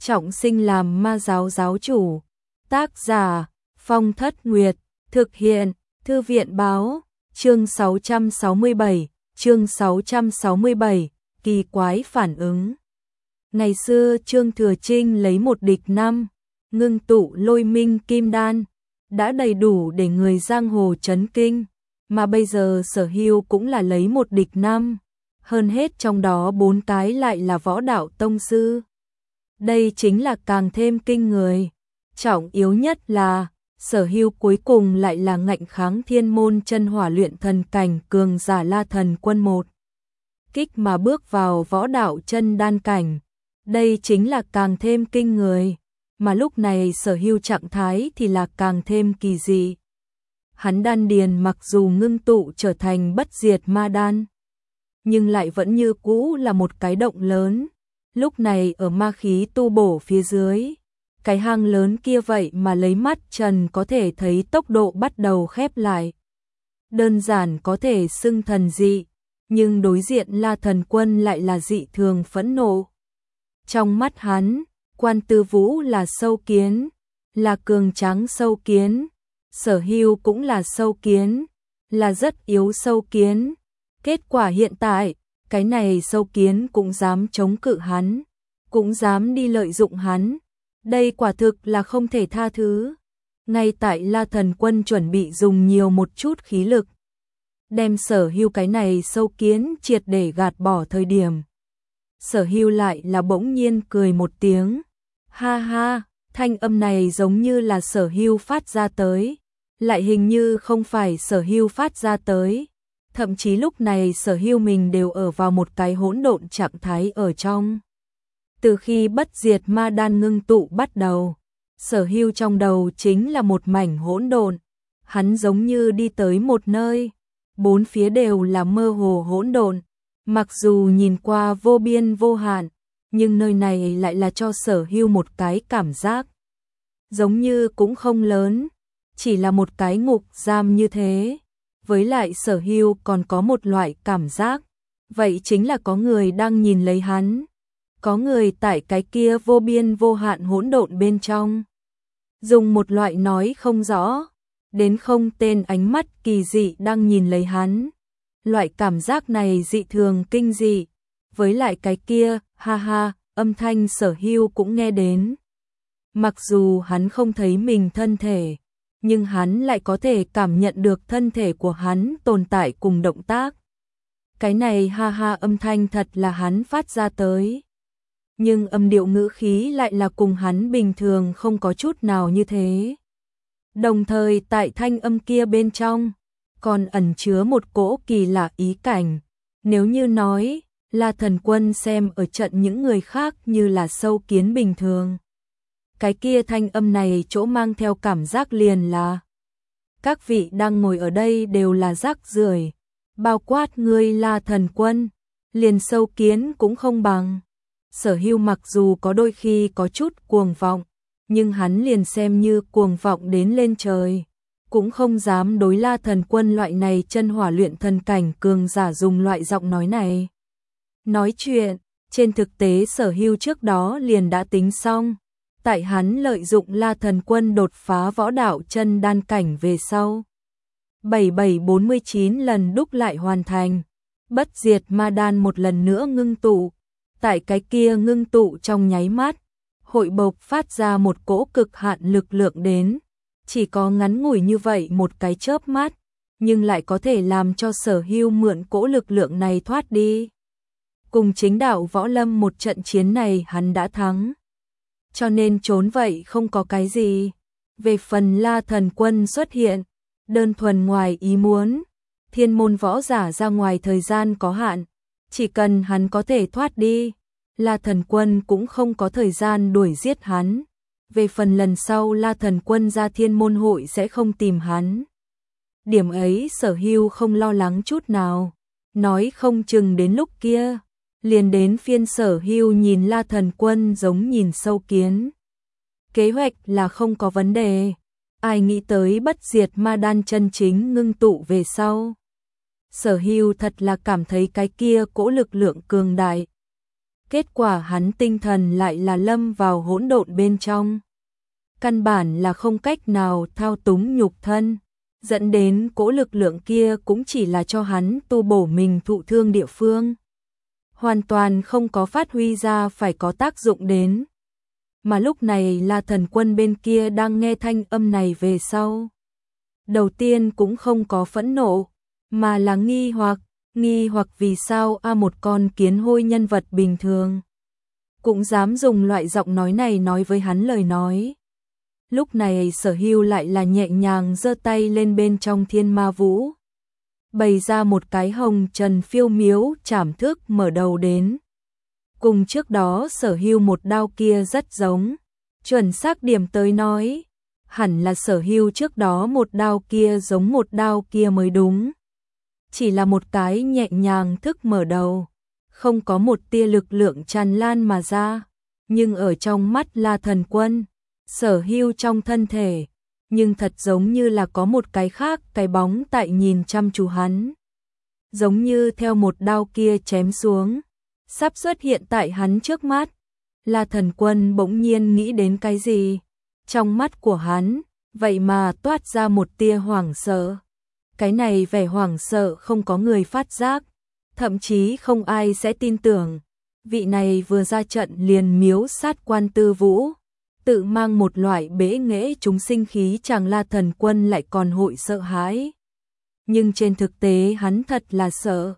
trọng sinh làm ma giáo giáo chủ. Tác giả Phong Thất Nguyệt, thực hiện Thư viện báo, chương 667, kỳ quái phản ứng. Ngày xưa Trương Thừa Trinh lấy một địch năm, ngưng tụ Lôi Minh Kim Đan, đã đầy đủ để người giang hồ chấn kinh, mà bây giờ Sở Hưu cũng là lấy một địch năm, hơn hết trong đó 4 cái lại là võ đạo tông sư. Đây chính là càng thêm kinh người. Trọng yếu nhất là Sở Hưu cuối cùng lại là ngạnh kháng thiên môn chân hỏa luyện thần cảnh cường giả La Thần Quân một kích mà bước vào võ đạo chân đan cảnh. Đây chính là càng thêm kinh người, mà lúc này Sở Hưu trạng thái thì là càng thêm kỳ dị. Hắn đan điền mặc dù ngưng tụ trở thành bất diệt ma đan, nhưng lại vẫn như cũ là một cái động lớn. Lúc này ở ma khí tu bổ phía dưới, cái hang lớn kia vậy mà lấy mắt trần có thể thấy tốc độ bắt đầu khép lại. Đơn giản có thể xưng thần dị, nhưng đối diện La Thần Quân lại là dị thường phẫn nộ. Trong mắt hắn, Quan Tư Vũ là sâu kiến, là cường tráng sâu kiến, Sở Hưu cũng là sâu kiến, là rất yếu sâu kiến. Kết quả hiện tại, cái này sâu kiến cũng dám chống cự hắn, cũng dám đi lợi dụng hắn. Đây quả thực là không thể tha thứ. Ngay tại La Thần Quân chuẩn bị dùng nhiều một chút khí lực, đem Sở Hưu cái này sâu kiến triệt để gạt bỏ thời điểm, Sở Hưu lại là bỗng nhiên cười một tiếng. Ha ha, thanh âm này giống như là Sở Hưu phát ra tới, lại hình như không phải Sở Hưu phát ra tới. Thậm chí lúc này Sở Hưu mình đều ở vào một cái hỗn độn trạng thái ở trong. Từ khi bất diệt ma đan ngưng tụ bắt đầu, Sở Hưu trong đầu chính là một mảnh hỗn độn. Hắn giống như đi tới một nơi, bốn phía đều là mơ hồ hỗn độn. Mặc dù nhìn qua vô biên vô hạn, nhưng nơi này lại là cho Sở Hưu một cái cảm giác giống như cũng không lớn, chỉ là một cái ngục giam như thế. Với lại Sở Hưu còn có một loại cảm giác, vậy chính là có người đang nhìn lấy hắn, có người tại cái kia vô biên vô hạn hỗn độn bên trong, dùng một loại nói không rõ đến không tên ánh mắt kỳ dị đang nhìn lấy hắn. Loại cảm giác này dị thường kinh dị. Với lại cái kia, ha ha, âm thanh Sở Hưu cũng nghe đến. Mặc dù hắn không thấy mình thân thể, nhưng hắn lại có thể cảm nhận được thân thể của hắn tồn tại cùng động tác. Cái này ha ha âm thanh thật là hắn phát ra tới. Nhưng âm điệu ngữ khí lại là cùng hắn bình thường không có chút nào như thế. Đồng thời tại thanh âm kia bên trong, còn ẩn chứa một cỗ kỳ lạ ý cảnh. Nếu như nói, La Thần Quân xem ở trận những người khác như là sâu kiến bình thường, cái kia thanh âm này chỗ mang theo cảm giác liền là các vị đang ngồi ở đây đều là rác rưởi, bao quát ngươi La Thần Quân, liền sâu kiến cũng không bằng. Sở Hưu mặc dù có đôi khi có chút cuồng vọng, nhưng hắn liền xem như cuồng vọng đến lên trời, cũng không dám đối La Thần Quân loại này chân hỏa luyện thần cảnh cường giả dùng loại giọng nói này nói chuyện. Trên thực tế Sở Hưu trước đó liền đã tính xong, tại hắn lợi dụng La Thần Quân đột phá võ đạo chân đan cảnh về sau, 7749 lần đúc lại hoàn thành, bất diệt ma đan một lần nữa ngưng tụ. Tại cái kia ngưng tụ trong nháy mắt, hội bộc phát ra một cỗ cực hạn lực lượng đến. Chỉ có ngắn ngủi như vậy một cái chớp mắt, nhưng lại có thể làm cho Sở Hưu mượn cỗ lực lượng này thoát đi. Cùng chính đạo võ lâm một trận chiến này hắn đã thắng, cho nên trốn vậy không có cái gì. Về phần La Thần Quân xuất hiện, đơn thuần ngoài ý muốn. Thiên môn võ giả ra ngoài thời gian có hạn, chỉ cần hắn có thể thoát đi, La Thần Quân cũng không có thời gian đuổi giết hắn. Về phần lần sau La Thần Quân ra thiên môn hội sẽ không tìm hắn, điểm ấy Sở Hưu không lo lắng chút nào. Nói không chừng đến lúc kia, liền đến phiên Sở Hưu nhìn La Thần Quân giống nhìn sâu kiến. Kế hoạch là không có vấn đề. Ai nghĩ tới bất diệt ma đan chân chính ngưng tụ về sau, Sở Hưu thật là cảm thấy cái kia cỗ lực lượng cường đại. Kết quả hắn tinh thần lại là lâm vào hỗn độn bên trong. Căn bản là không cách nào thao túng nhục thân, dẫn đến cỗ lực lượng kia cũng chỉ là cho hắn tu bổ mình thụ thương địa phương. Hoàn toàn không có phát huy ra phải có tác dụng đến. Mà lúc này là Thần Quân bên kia đang nghe thanh âm này về sau. Đầu tiên cũng không có phẫn nộ, mà là nghi hoặc vì sao một con kiến hôi nhân vật bình thường cũng dám dùng loại giọng nói này nói với hắn lời nói. Lúc này Sở Hưu lại là nhẹ nhàng giơ tay lên bên trong thiên ma vũ, bày ra một cái hồng trần phiêu miếu trảm thức mở đầu đến. Cùng trước đó Sở Hưu một đao kia rất giống, chuẩn xác điểm tới nói, hẳn là Sở Hưu trước đó một đao kia giống một đao kia mới đúng. Chỉ là một cái nhẹ nhàng thức mở đầu, không có một tia lực lượng tràn lan mà ra, nhưng ở trong mắt La Thần Quân, Sở Hưu trong thân thể, nhưng thật giống như là có một cái khác cái bóng tại nhìn chăm chú hắn. Giống như theo một đao kia chém xuống, sắp xuất hiện tại hắn trước mắt. La Thần Quân bỗng nhiên nghĩ đến cái gì? Trong mắt của hắn, vậy mà toát ra một tia hoảng sợ. Cái này vẻ hoảng sợ không có người phát giác, thậm chí không ai sẽ tin tưởng. Vị này vừa ra trận liền miếu sát Quan Tư Vũ, tự mang một loại bế nghệ chúng sinh khí, chàng La Thần Quân lại còn hội sợ hãi. Nhưng trên thực tế hắn thật là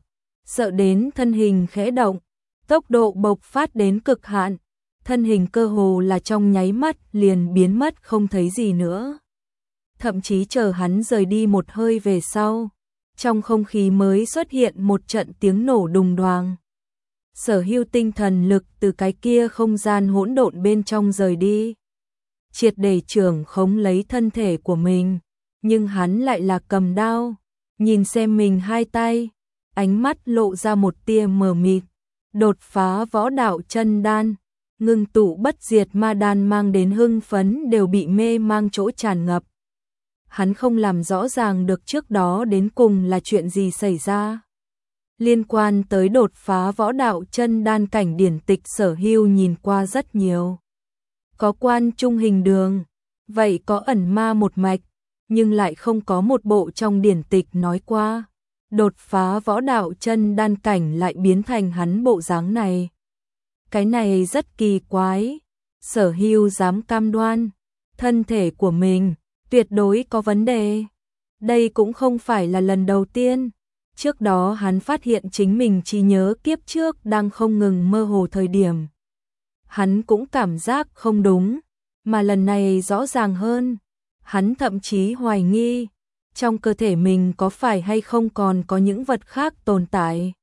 sợ đến thân hình khẽ động, tốc độ bộc phát đến cực hạn, thân hình cơ hồ là trong nháy mắt liền biến mất không thấy gì nữa. Thậm chí chờ hắn rời đi một hơi về sau, trong không khí mới xuất hiện một trận tiếng nổ đùng đoàng. Sở Hưu tinh thần lực từ cái kia không gian hỗn độn bên trong rời đi, triệt để trưởng khống lấy thân thể của mình, nhưng hắn lại là cầm đao, nhìn xem mình hai tay, ánh mắt lộ ra một tia mờ mịt. Đột phá võ đạo chân đan, ngưng tụ bất diệt ma đan mang đến hưng phấn đều bị mê mang chỗ tràn ngập. Hắn không làm rõ ràng được trước đó đến cùng là chuyện gì xảy ra. Liên quan tới đột phá võ đạo chân đan cảnh điển tịch Sở Hưu nhìn qua rất nhiều. Có Quan Trung Hình Đường, vậy có Ẩn Ma một mạch, nhưng lại không có một bộ trong điển tịch nói qua. Đột phá võ đạo chân đan cảnh lại biến thành hắn bộ dáng này. Cái này rất kỳ quái. Sở Hưu dám cam đoan, thân thể của mình tuyệt đối có vấn đề. Đây cũng không phải là lần đầu tiên. Trước đó hắn phát hiện chính mình trí nhớ kiếp trước đang không ngừng mơ hồ thời điểm. Hắn cũng cảm giác không đúng, mà lần này rõ ràng hơn. Hắn thậm chí hoài nghi, trong cơ thể mình có phải hay không còn có những vật khác tồn tại.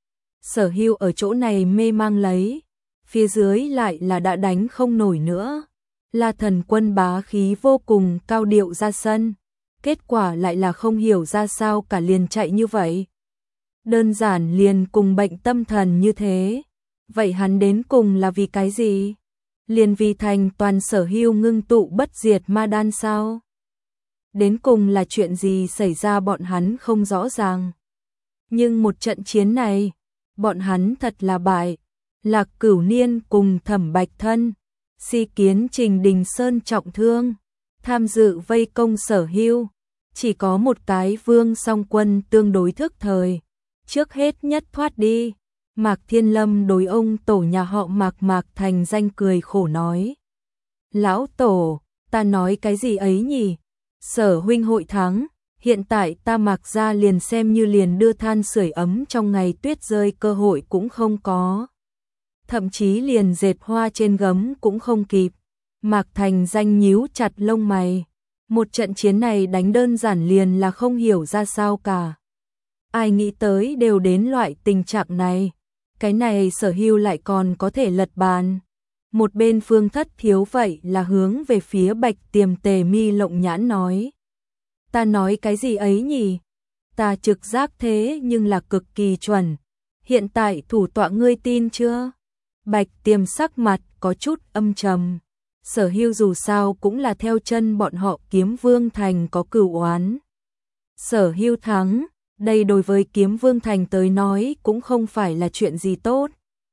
Sở Hưu ở chỗ này mê mang lấy, phía dưới lại là đã đánh không nổi nữa. La Thần Quân bá khí vô cùng cao điệu ra sân, kết quả lại là không hiểu ra sao cả liền chạy như vậy. Đơn giản liền cùng bệnh tâm thần như thế. Vậy hắn đến cùng là vì cái gì? Liền vì thành toàn Sở Hưu ngưng tụ bất diệt ma đan sao? Đến cùng là chuyện gì xảy ra bọn hắn không rõ ràng. Nhưng một trận chiến này, bọn hắn thật là bại. Lạc Cửu Niên cùng Thẩm Bạch Thân, Si Kiến Trình Đình Sơn trọng thương, tham dự vây công Sở Hưu. Chỉ có một cái Vương Song Quân tương đối thức thời, trước hết nhất thoát đi. Mạc Thiên Lâm đối ông tổ nhà họ Mạc thành danh cười khổ nói. Lão tổ, ta nói cái gì ấy nhỉ? Sở huynh hội thắng, hiện tại ta Mạc gia liền xem như liền đưa than sưởi ấm trong ngày tuyết rơi cơ hội cũng không có. Thậm chí liền dệt hoa trên gấm cũng không kịp. Mạc thành danh nhíu chặt lông mày. Một trận chiến này đánh đơn giản liền là không hiểu ra sao cả. Ai nghĩ tới đều đến loại tình trạng này. Cái này Sở Hưu lại còn có thể lật bàn. Một bên Phương Thất Thiếu vậy là hướng về phía Bạch Tiềm Tề Mi lộng nhãn nói. Ta nói cái gì ấy nhỉ? Ta trực giác thế nhưng là cực kỳ chuẩn. Hiện tại thủ tọa ngươi tin chưa? Bạch Tiềm sắc mặt có chút âm trầm. Sở Hưu dù sao cũng là theo chân bọn họ Kiếm Vương Thành có cửu oán. Sở Hưu thắng, đây đối với Kiếm Vương Thành tới nói cũng không phải là chuyện gì tốt.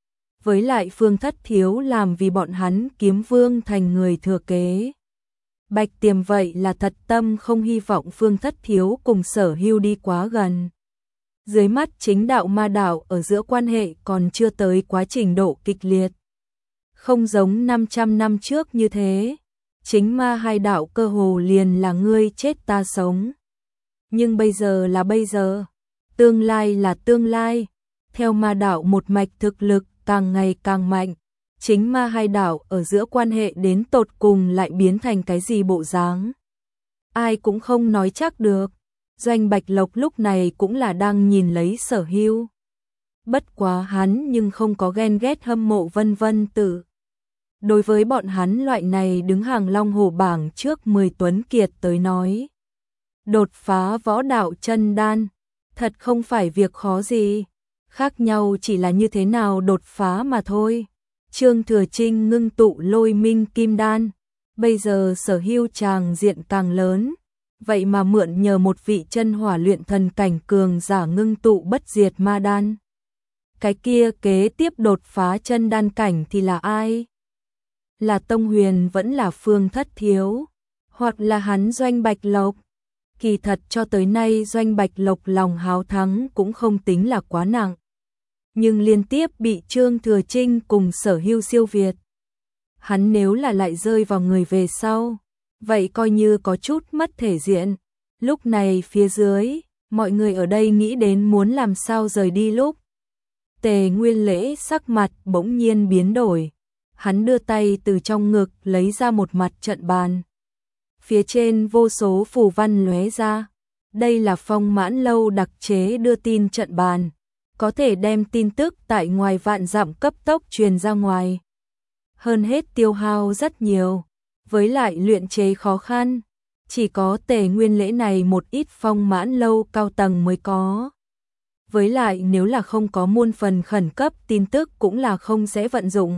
với lại Phương Thất Thiếu làm vì bọn hắn kiếm vương thành người thừa kế. Bạch Tiềm vậy là thật tâm không hy vọng Phương Thất Thiếu cùng Sở Hưu đi quá gần. Dưới mắt chính đạo ma đạo ở giữa quan hệ còn chưa tới quá trình độ kịch liệt. Không giống 500 năm trước như thế, chính ma hai đạo cơ hồ liền là ngươi chết ta sống. Nhưng bây giờ là bây giờ, tương lai là tương lai, theo ma đạo một mạch thực lực càng ngày càng mạnh, chính ma hai đạo ở giữa quan hệ đến tột cùng lại biến thành cái gì bộ dáng. Ai cũng không nói chắc được, Doanh Bạch Lộc lúc này cũng là đang nhìn lấy Sở Hưu. Bất quá hắn nhưng không có ghen ghét hâm mộ vân vân tử. Đối với bọn hắn loại này đứng hàng long hổ bảng trước 10 tuấn kiệt tới nói, đột phá võ đạo chân đan, thật không phải việc khó gì, khác nhau chỉ là như thế nào đột phá mà thôi. Trương Thừa Trinh ngưng tụ lôi minh kim đan, bây giờ Sở Hưu tràng diện càng lớn, vậy mà mượn nhờ một vị chân hỏa luyện thần cảnh cường giả ngưng tụ bất diệt ma đan. Cái kia kế tiếp đột phá chân đan cảnh thì là ai? Là Tông Huyền vẫn là Phương Thất Thiếu, hoặc là hắn Doanh Bạch Lộc. Kỳ thật cho tới nay Doanh Bạch Lộc lòng háo thắng cũng không tính là quá nặng. Nhưng liên tiếp bị Trương Thừa Trinh cùng Sở Hưu siêu việt. Hắn nếu là lại rơi vào người về sau, vậy coi như có chút mất thể diện. Lúc này phía dưới, mọi người ở đây nghĩ đến muốn làm sao rời đi lúc. Tề Nguyên Lễ sắc mặt bỗng nhiên biến đổi. Hắn đưa tay từ trong ngực lấy ra một mặt trận bàn. Phía trên vô số phù văn lóe ra. Đây là Phong Mãn Lâu đặc chế đưa tin trận bàn, có thể đem tin tức tại ngoài vạn dặm cấp tốc truyền ra ngoài. Hơn hết tiêu hao rất nhiều, với lại luyện chế khó khăn, chỉ có Tề Nguyên Lễ này một ít Phong Mãn Lâu cao tầng mới có. Với lại nếu là không có muôn phần khẩn cấp tin tức cũng là không dễ vận dụng.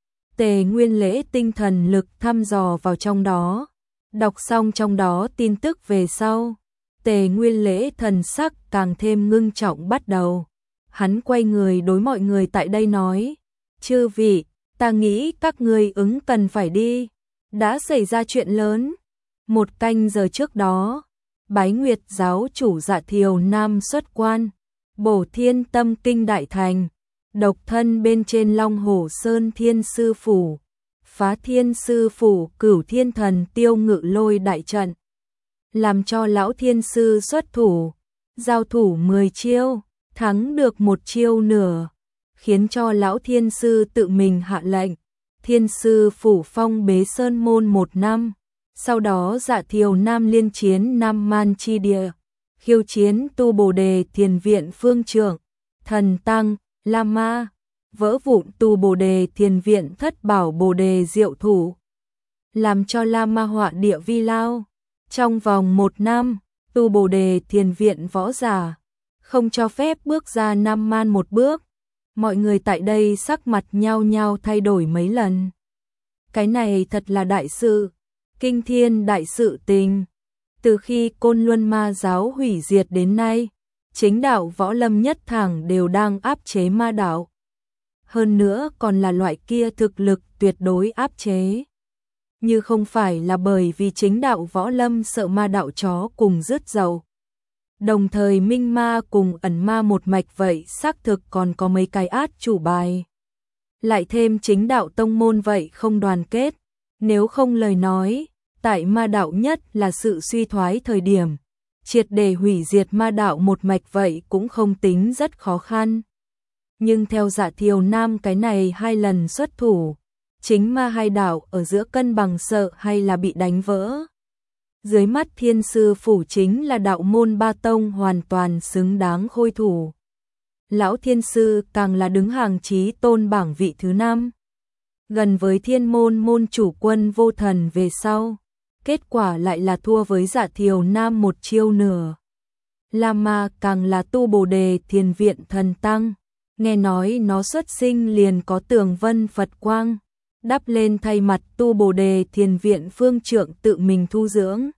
Tề Nguyên Lễ tinh thần lực thăm dò vào trong đó, đọc xong trong đó tin tức về sau, Tề Nguyên Lễ thần sắc càng thêm ngưng trọng bắt đầu. Hắn quay người đối mọi người tại đây nói, chư vị, ta nghĩ các ngươi ứng cần phải đi, đã xảy ra chuyện lớn. Một canh giờ trước đó, Bái Nguyệt giáo chủ Dạ Thiều Nam xuất quan, bổ Thiên Tâm Kinh đại thành, độc thân bên trên Long Hổ Sơn Thiên Sư Phủ, phá Thiên Sư Phủ Cửu Thiên Thần Tiêu Ngự Lôi đại trận, làm cho lão Thiên Sư xuất thủ, giao thủ 10 chiêu, thắng được một chiêu nửa, khiến cho lão Thiên Sư tự mình hạ lệnh, Thiên Sư Phủ phong bế sơn môn 1 năm, sau đó Dạ Thiều Nam liên chiến Nam Man chi địa, khiêu chiến Tu Bồ Đề Thiền Viện Phương Trưởng, Thần Tăng, La Ma, vỡ vụn Tu Bồ Đề Thiền Viện Thất Bảo Bồ Đề Diệu Thủ, làm cho La Ma họa địa vi lao. Trong vòng 1 năm, Tu Bồ Đề Thiền Viện võ giả không cho phép bước ra Nam Man một bước. Mọi người tại đây sắc mặt nhao nhao thay đổi mấy lần. Cái này thật là đại sự, kinh thiên đại sự tình. Từ khi Côn Luân Ma giáo hủy diệt đến nay, chính đạo võ lâm nhất thẳng đều đang áp chế ma đạo. Hơn nữa còn là loại kia thực lực tuyệt đối áp chế. Như không phải là bởi vì chính đạo võ lâm sợ ma đạo chó cùng rứt dầu. Đồng thời minh ma cùng ẩn ma một mạch vậy xác thực còn có mấy cái át chủ bài. Lại thêm chính đạo tông môn vậy không đoàn kết. Nếu không lời nói, tại ma đạo nhất là sự suy thoái thời điểm. Triệt để hủy diệt ma đạo một mạch vậy cũng không tính rất khó khăn. Nhưng theo Dạ Thiều Nam cái này 2 lần xuất thủ, chính ma hai đạo ở giữa cân bằng sợ hay là bị đánh vỡ. Dưới mắt Thiên Sư Phủ chính là đạo môn 3 tông hoàn toàn xứng đáng khôi thủ. Lão Thiên Sư càng là đứng hàng chí tôn bảng vị thứ 5. Gần với Thiên môn môn chủ Quân Vô Thần về sau. Kết quả lại là thua với Dạ Thiều Nam một chiêu nửa. La Ma càng là Tu Bồ Đề Thiền Viện Thần Tăng. Nghe nói nó xuất sinh liền có tường vân Phật quang, đắp lên thay mặt Tu Bồ Đề Thiền Viện Phương Trượng tự mình thu dưỡng.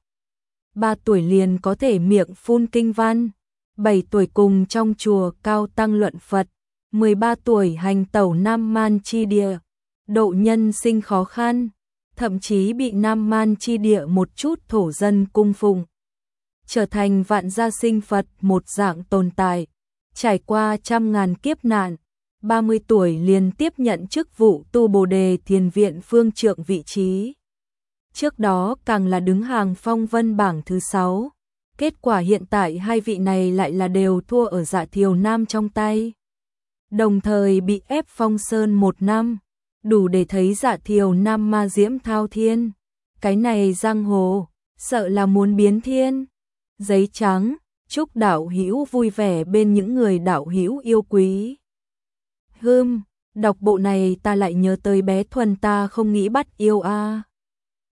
3 tuổi liền có thể miệng phun kinh văn, 7 tuổi cùng trong chùa cao tăng luận Phật, 13 tuổi hành tẩu Nam Man chi địa, độ nhân sinh khó khăn, thậm chí bị Nam Man chi địa một chút thổ dân cung phụng, trở thành vạn gia sinh Phật một dạng tồn tại, trải qua trăm ngàn kiếp nạn, 30 tuổi liền tiếp nhận chức vụ tu Bồ Đề Thiền Viện Phương Trượng vị trí. Trước đó càng là đứng hàng phong vân bảng thứ 6. Kết quả hiện tại hai vị này lại là đều thua ở Dạ Thiều Nam trong tay. Đồng thời bị ép phong sơn 1 năm, đủ để thấy Dạ Thiều Nam ma diễm thao thiên. Cái này giang hồ, sợ là muốn biến thiên. Giấy trắng, chúc đạo hữu vui vẻ bên những người đạo hữu yêu quý. Đọc bộ này ta lại nhớ tới bé Thuần ta không nghĩ bắt yêu a.